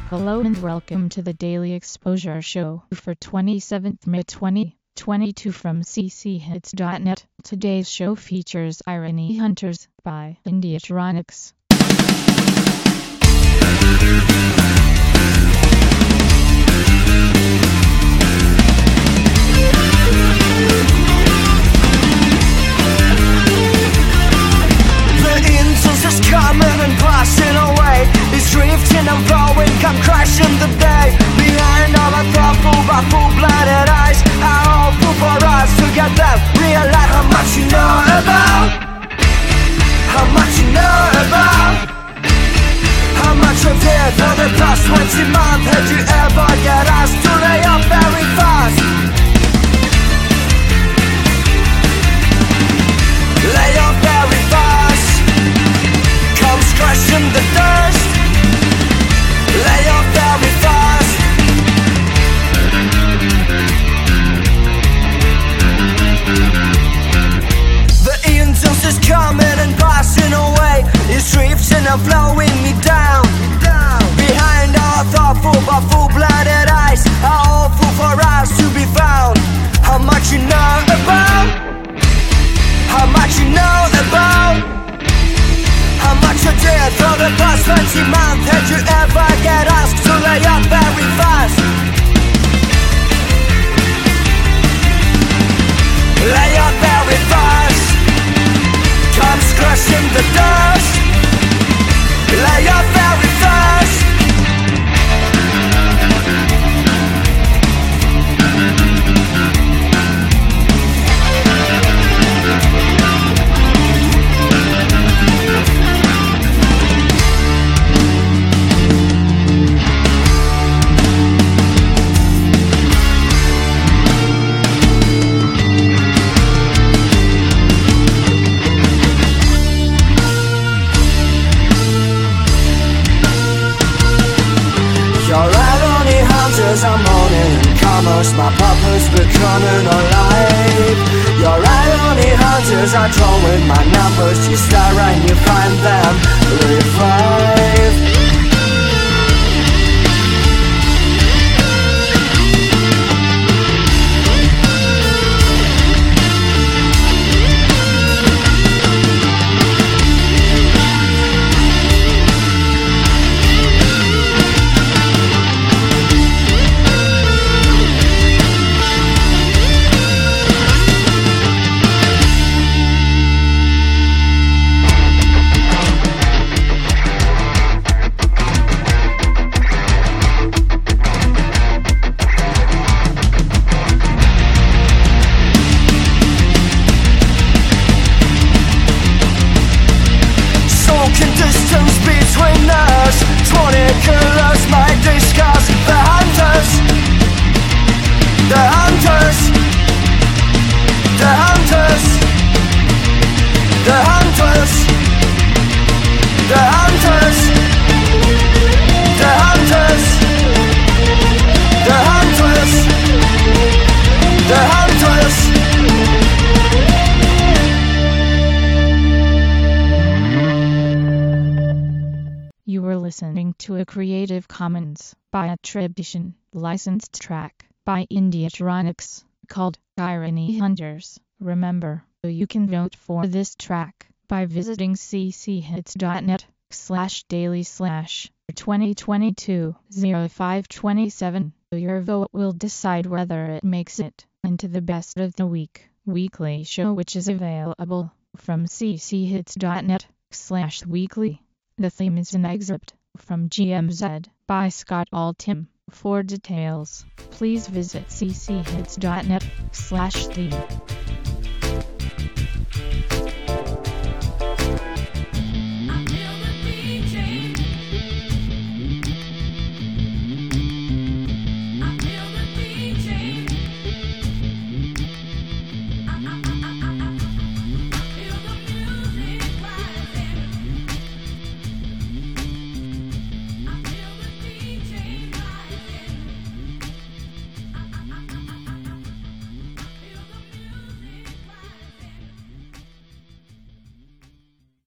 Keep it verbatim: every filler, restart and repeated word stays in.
Hello and welcome to the Daily Exposure Show for twenty-seventh May twenty twenty-two from c c hits dot net. Today's show features Irony Hunters by Indiatronics. Coming and passing away, it's drifting and flowing, come crashing the day. Behind all the thoughtful but full-blooded eyes, how awful for us to get them. Realize how much you know about, how much you know about, how much you did for the past twenty months. Had you ever get us to lay up very fast? Lay up very fast, crushing the dust. Lay off very fast. The incense is coming and passing away, it's drifting and flowing me down, down. Behind our thoughtful but full-blooded eyes, how awful for us to be found. How much you know about, how much you know about, how much you did for the past twenty months. Had you ever get asked to lay up very fast? Lay up very fast, comes crushing the dust. Lay up very fast. I'm moaning, commerce, my puppets becoming alive. Your irony hunters are drawing my numbers. You start and you find them revive. Distance between us, twenty killers might discuss. The hunters, the hunters, the hunters, the hunters, the hunters, the hunters, the hunters, the hunters. You were listening to a Creative Commons by attribution, licensed track by Indiatronics called Irony Hunters. Remember, you can vote for this track by visiting c c hits dot net slash daily slash twenty twenty-two oh five twenty-seven. Your vote will decide whether it makes it into the best of the week weekly show, which is available from c c hits dot net slash weekly. The theme is an excerpt from G M Z by Scott Altham. For details, please visit c c hits dot net slash theme.